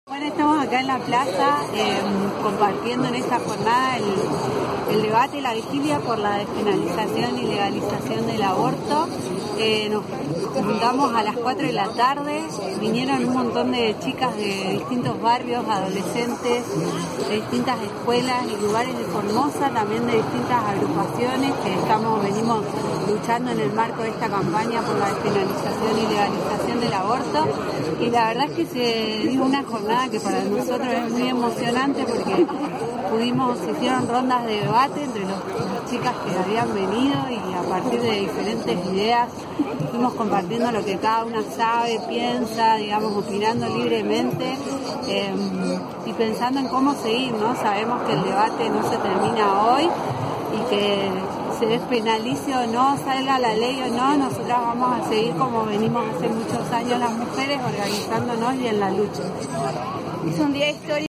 Bueno, estamos acá en la plaza compartiendo en esta jornada el debate y la vigilia por la despenalización y legalización del aborto. Nos juntamos a las 4 de la tarde, vinieron un montón de chicas de distintos barrios, adolescentes, de distintas escuelas y lugares de Formosa, también de distintas agrupaciones que venimos luchando en el marco de esta campaña por la despenalización y legalización del aborto. Y la verdad es que se dio una jornada que para nosotros es muy emocionante porque se hicieron rondas de debate entre las chicas que habían venido y a partir de diferentes ideas fuimos compartiendo lo que cada una sabe, piensa, digamos, opinando libremente y pensando en cómo seguir, ¿no? Sabemos que el debate no se termina hoy y que se despenalice o no, salga la ley o no, nosotras vamos a seguir como venimos hace muchos años las mujeres, organizándonos y en la lucha. Es un día histórico.